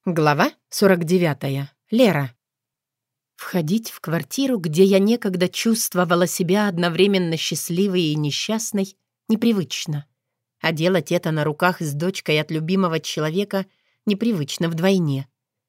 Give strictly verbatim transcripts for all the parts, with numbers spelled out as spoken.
Глава сорок девятая. Лера. Входить в квартиру, где я некогда чувствовала себя одновременно счастливой и несчастной, непривычно. А делать это на руках с дочкой от любимого человека непривычно вдвойне.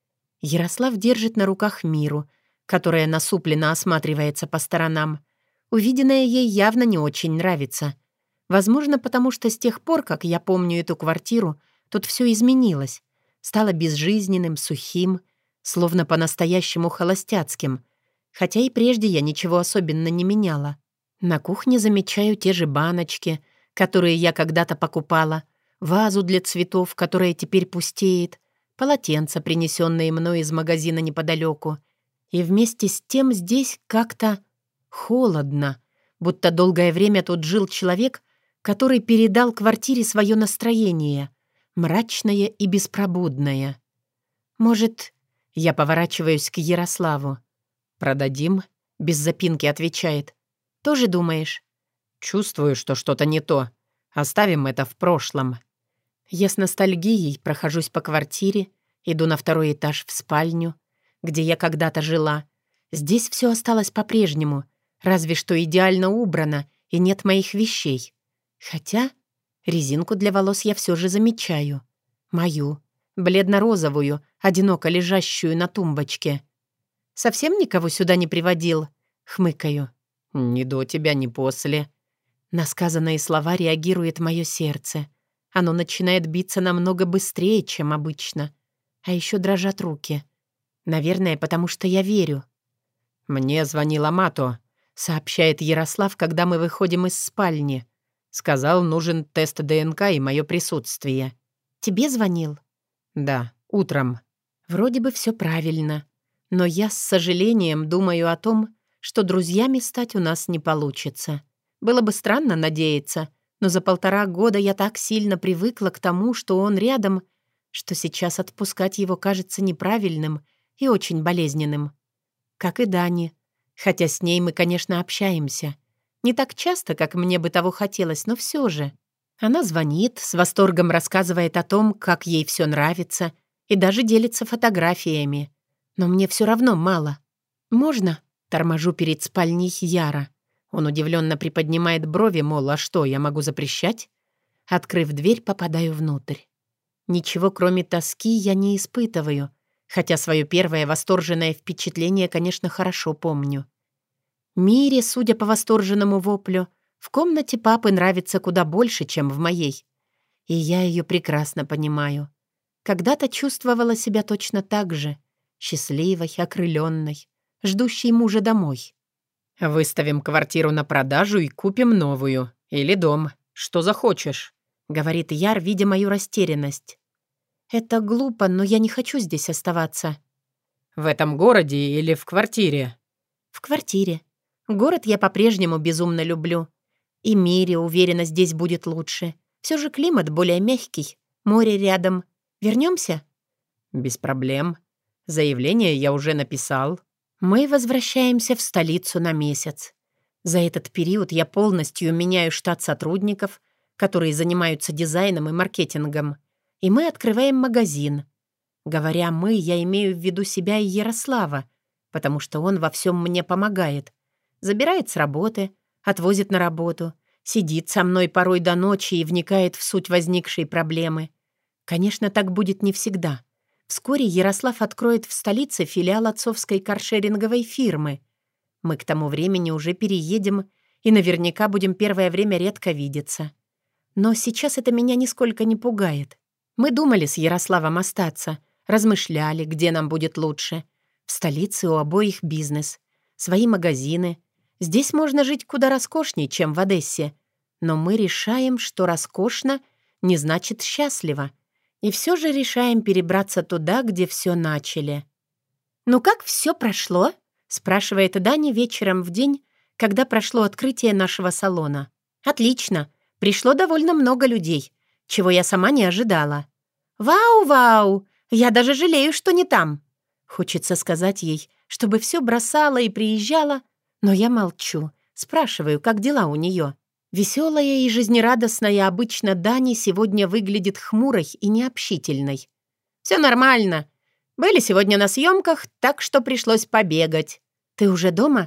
Ярослав держит на руках Миру, которая насупленно осматривается по сторонам. Увиденное ей явно не очень нравится. Возможно, потому что с тех пор, как я помню эту квартиру, тут все изменилось. Стало безжизненным, сухим, словно по-настоящему холостяцким, хотя и прежде я ничего особенно не меняла. На кухне замечаю те же баночки, которые я когда-то покупала, вазу для цветов, которая теперь пустеет, полотенца, принесенные мной из магазина неподалеку. И вместе с тем здесь как-то холодно, будто долгое время тут жил человек, который передал квартире свое настроение — мрачное и беспробудное. «Может, я поворачиваюсь к Ярославу?» «Продадим?» — без запинки отвечает. «Тоже думаешь?» «Чувствую, что что-то не то. Оставим это в прошлом». Я с ностальгией прохожусь по квартире, иду на второй этаж в спальню, где я когда-то жила. Здесь все осталось по-прежнему, разве что идеально убрано и нет моих вещей. Хотя резинку для волос я все же замечаю. Мою, бледно-розовую, одиноко лежащую на тумбочке. «Совсем никого сюда не приводил?» — хмыкаю. «Ни до тебя, ни после». На сказанные слова реагирует мое сердце. Оно начинает биться намного быстрее, чем обычно. А еще дрожат руки. Наверное, потому что я верю. «Мне звонила Мато», — сообщает Ярослав, когда мы выходим из спальни. Сказал, нужен тест ДНК и мое присутствие. «Тебе звонил?» «Да, утром». Вроде бы все правильно. Но я с сожалением думаю о том, что друзьями стать у нас не получится. Было бы странно надеяться, но за полтора года я так сильно привыкла к тому, что он рядом, что сейчас отпускать его кажется неправильным и очень болезненным. Как и Дани. Хотя с ней мы, конечно, общаемся. Не так часто, как мне бы того хотелось, но все же. Она звонит, с восторгом рассказывает о том, как ей все нравится, и даже делится фотографиями. Но мне все равно мало. «Можно?» — торможу перед спальней Яра. Он удивленно приподнимает брови, мол, а что, я могу запрещать? Открыв дверь, попадаю внутрь. Ничего, кроме тоски, я не испытываю, хотя свое первое восторженное впечатление, конечно, хорошо помню. Мире, судя по восторженному воплю, в комнате папы нравится куда больше, чем в моей. И я ее прекрасно понимаю. Когда-то чувствовала себя точно так же, счастливой, окрыленной, ждущей мужа домой. «Выставим квартиру на продажу и купим новую. Или дом. Что захочешь», — говорит Яр, видя мою растерянность. «Это глупо, но я не хочу здесь оставаться». «В этом городе или в квартире?» «В квартире. Город я по-прежнему безумно люблю. И Мире, уверена, здесь будет лучше. Все же климат более мягкий, море рядом. Вернемся?» «Без проблем. Заявление я уже написал». Мы возвращаемся в столицу на месяц. За этот период я полностью меняю штат сотрудников, которые занимаются дизайном и маркетингом, и мы открываем магазин. Говоря «мы», я имею в виду себя и Ярослава, потому что он во всем мне помогает. Забирает с работы, отвозит на работу, сидит со мной порой до ночи и вникает в суть возникшей проблемы. Конечно, так будет не всегда. Вскоре Ярослав откроет в столице филиал отцовской каршеринговой фирмы. Мы к тому времени уже переедем и наверняка будем первое время редко видеться. Но сейчас это меня нисколько не пугает. Мы думали с Ярославом остаться, размышляли, где нам будет лучше. В столице у обоих бизнес, свои магазины. Здесь можно жить куда роскошней, чем в Одессе. Но мы решаем, что роскошно не значит счастливо. И все же решаем перебраться туда, где все начали. «Ну как все прошло?» — спрашивает Дани вечером в день, когда прошло открытие нашего салона. «Отлично. Пришло довольно много людей, чего я сама не ожидала». «Вау-вау! Я даже жалею, что не там». Хочется сказать ей, чтобы все бросала и приезжала, но я молчу, спрашиваю, как дела у нее. Веселая и жизнерадостная обычно Дани сегодня выглядит хмурой и необщительной. «Все нормально. Были сегодня на съемках, так что пришлось побегать. Ты уже дома?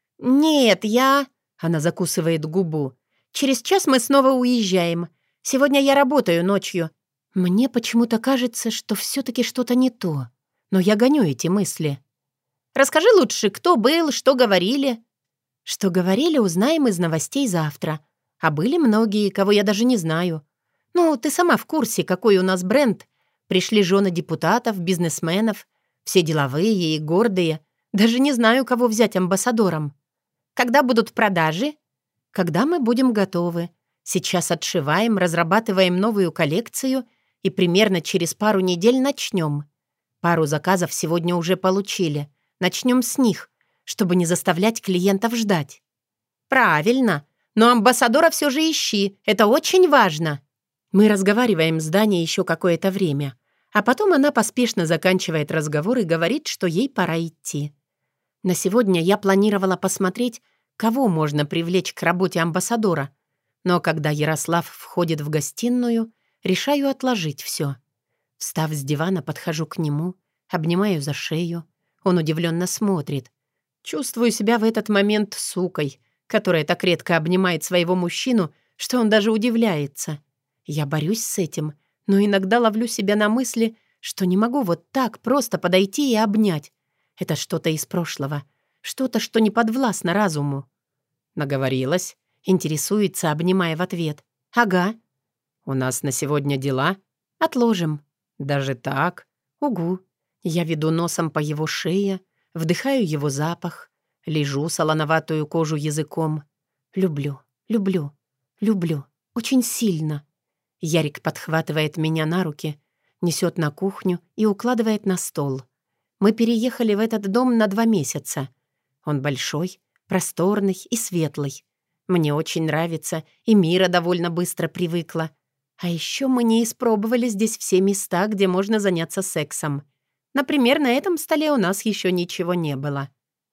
Нет, я... Она закусывает губу. Через час мы снова уезжаем. Сегодня я работаю ночью. Мне почему-то кажется, что все-таки что-то не то. Но я гоню эти мысли. Расскажи лучше, кто был, что говорили. Что говорили, узнаем из новостей завтра. А были многие, кого я даже не знаю. Ну, ты сама в курсе, какой у нас бренд. Пришли жены депутатов, бизнесменов. Все деловые и гордые. Даже не знаю, кого взять амбассадором. Когда будут продажи? Когда мы будем готовы. Сейчас отшиваем, разрабатываем новую коллекцию и примерно через пару недель начнем. Пару заказов сегодня уже получили. Начнем с них, чтобы не заставлять клиентов ждать. Правильно. Но амбассадора все же ищи. Это очень важно. Мы разговариваем с Даней еще какое-то время. А потом она поспешно заканчивает разговор и говорит, что ей пора идти. На сегодня я планировала посмотреть, кого можно привлечь к работе амбассадора. Но когда Ярослав входит в гостиную, решаю отложить все. Встав с дивана, подхожу к нему, обнимаю за шею. Он удивленно смотрит. Чувствую себя в этот момент сукой, которая так редко обнимает своего мужчину, что он даже удивляется. Я борюсь с этим, но иногда ловлю себя на мысли, что не могу вот так просто подойти и обнять. Это что-то из прошлого, что-то, что не подвластно разуму. Наговорилась, интересуется, обнимая в ответ. «Ага». «У нас на сегодня дела?» «Отложим». «Даже так?» «Угу». Я веду носом по его шее, вдыхаю его запах, лижу солоноватую кожу языком. Люблю, люблю, люблю. Очень сильно. Ярик подхватывает меня на руки, несет на кухню и укладывает на стол. Мы переехали в этот дом на два месяца. Он большой, просторный и светлый. Мне очень нравится, и Мира довольно быстро привыкла. А еще мы не испробовали здесь все места, где можно заняться сексом. Например, на этом столе у нас еще ничего не было.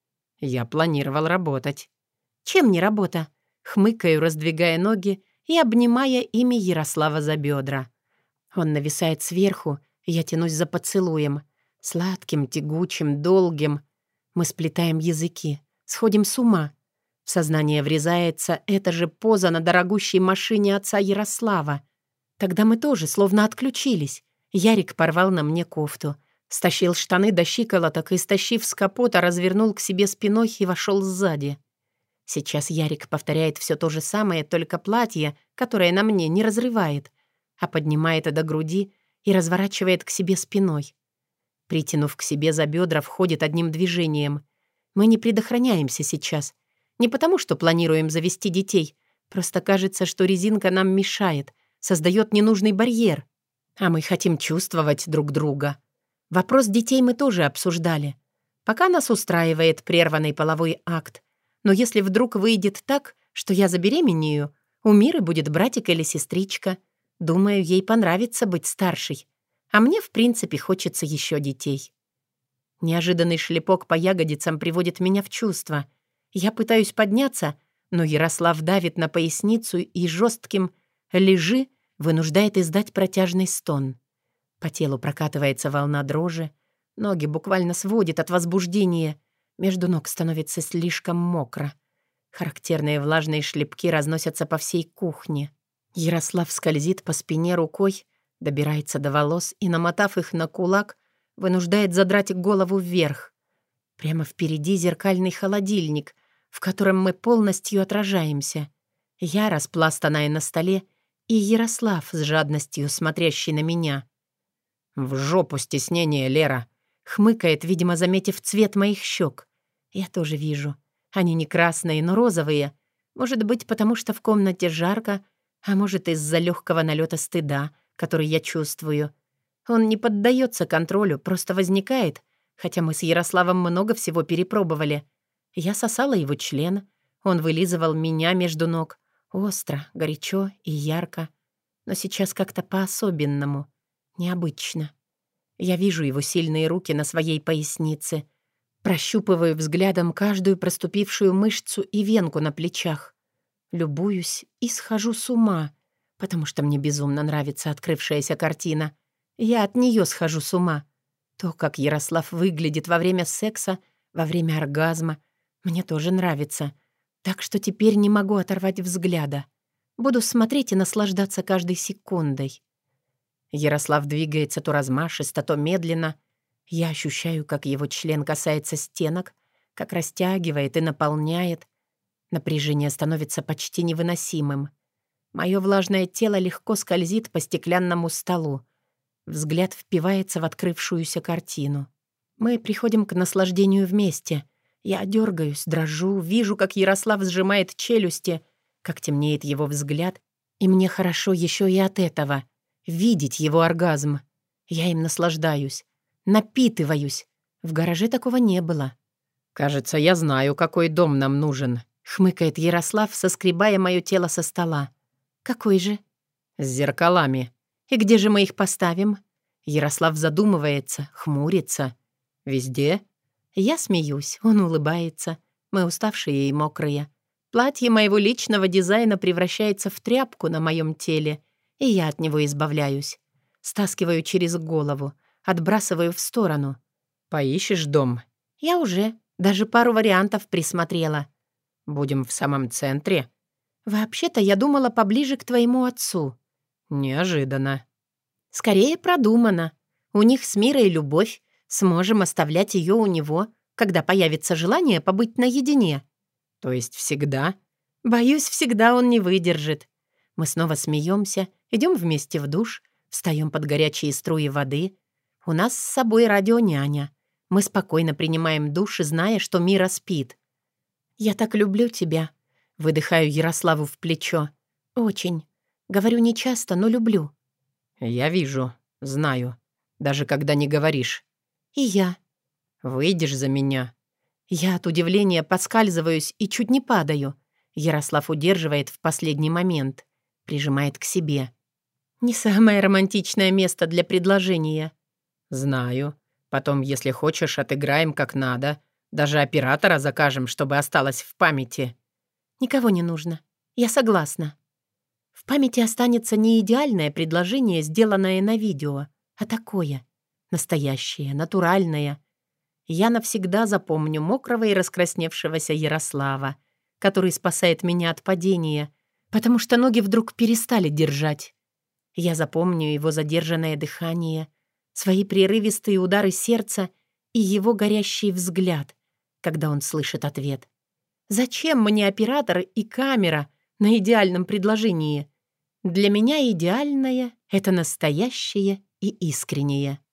Я планировал работать. Чем не работа? Хмыкаю, раздвигая ноги и обнимая ими Ярослава за бедра. Он нависает сверху, я тянусь за поцелуем. Сладким, тягучим, долгим. Мы сплетаем языки, сходим с ума. В сознание врезается эта же поза на дорогущей машине отца Ярослава. Тогда мы тоже словно отключились. Ярик порвал на мне кофту, стащил штаны до щиколоток и, стащив с капота, развернул к себе спиной и вошел сзади. Сейчас Ярик повторяет все то же самое, только платье, которое на мне, не разрывает, а поднимает до груди и разворачивает к себе спиной. Притянув к себе за бедра, входит одним движением. Мы не предохраняемся сейчас. Не потому, что планируем завести детей. Просто кажется, что резинка нам мешает, создает ненужный барьер. А мы хотим чувствовать друг друга. Вопрос детей мы тоже обсуждали. Пока нас устраивает прерванный половой акт. Но если вдруг выйдет так, что я забеременею, у Миры будет братик или сестричка. Думаю, ей понравится быть старшей. А мне, в принципе, хочется еще детей. Неожиданный шлепок по ягодицам приводит меня в чувство. Я пытаюсь подняться, но Ярослав давит на поясницу и жестким «лежи» вынуждает издать протяжный стон. По телу прокатывается волна дрожи, ноги буквально сводит от возбуждения, между ног становится слишком мокро. Характерные влажные шлепки разносятся по всей кухне. Ярослав скользит по спине рукой, добирается до волос и, намотав их на кулак, вынуждает задрать голову вверх. Прямо впереди зеркальный холодильник, в котором мы полностью отражаемся. Я, распластанная на столе, и Ярослав с жадностью, смотрящий на меня. «В жопу стеснение, Лера!» — хмыкает, видимо, заметив цвет моих щек. Я тоже вижу. Они не красные, но розовые. Может быть, потому что в комнате жарко, а может, из-за легкого налета стыда, который я чувствую. Он не поддается контролю, просто возникает, хотя мы с Ярославом много всего перепробовали. Я сосала его член, он вылизывал меня между ног. Остро, горячо и ярко. Но сейчас как-то по-особенному. Необычно. Я вижу его сильные руки на своей пояснице. Прощупываю взглядом каждую проступившую мышцу и венку на плечах. Любуюсь и схожу с ума, потому что мне безумно нравится открывшаяся картина. Я от нее схожу с ума. То, как Ярослав выглядит во время секса, во время оргазма, мне тоже нравится. Так что теперь не могу оторвать взгляда. Буду смотреть и наслаждаться каждой секундой. Ярослав двигается то размашисто, то медленно. Я ощущаю, как его член касается стенок, как растягивает и наполняет. Напряжение становится почти невыносимым. Мое влажное тело легко скользит по стеклянному столу. Взгляд впивается в открывшуюся картину. Мы приходим к наслаждению вместе. Я дергаюсь, дрожу, вижу, как Ярослав сжимает челюсти, как темнеет его взгляд, и мне хорошо еще и от этого. Видеть его оргазм. Я им наслаждаюсь, напитываюсь. В гараже такого не было. «Кажется, я знаю, какой дом нам нужен», — хмыкает Ярослав, соскребая мое тело со стола. «Какой же?» «С зеркалами». «И где же мы их поставим?» Ярослав задумывается, хмурится. «Везде?» Я смеюсь, он улыбается. Мы уставшие и мокрые. Платье моего личного дизайна превращается в тряпку на моем теле, и я от него избавляюсь. Стаскиваю через голову, отбрасываю в сторону. «Поищешь дом?» «Я уже. Даже пару вариантов присмотрела». «Будем в самом центре?» «Вообще-то я думала поближе к твоему отцу». «Неожиданно». «Скорее продумано. У них с Мирой любовь. Сможем оставлять ее у него, когда появится желание побыть наедине». «То есть всегда?» «Боюсь, всегда он не выдержит». Мы снова смеемся, идем вместе в душ, встаем под горячие струи воды. У нас с собой радионяня. Мы спокойно принимаем душ, зная, что Мира спит. «Я так люблю тебя», — выдыхаю Ярославу в плечо. «Очень. Говорю нечасто, но люблю». «Я вижу, знаю, даже когда не говоришь». «И я». «Выйдешь за меня?» Я от удивления подскальзываюсь и чуть не падаю. Ярослав удерживает в последний момент, прижимает к себе. «Не самое романтичное место для предложения». «Знаю. Потом, если хочешь, отыграем как надо. Даже оператора закажем, чтобы осталось в памяти». «Никого не нужно. Я согласна». В памяти останется не идеальное предложение, сделанное на видео, а такое. Настоящее, натуральное. Я навсегда запомню мокрого и раскрасневшегося Ярослава, который спасает меня от падения, потому что ноги вдруг перестали держать. Я запомню его задержанное дыхание, свои прерывистые удары сердца и его горящий взгляд, когда он слышит ответ. Зачем мне оператор и камера на идеальном предложении? Для меня идеальное — это настоящее и искреннее.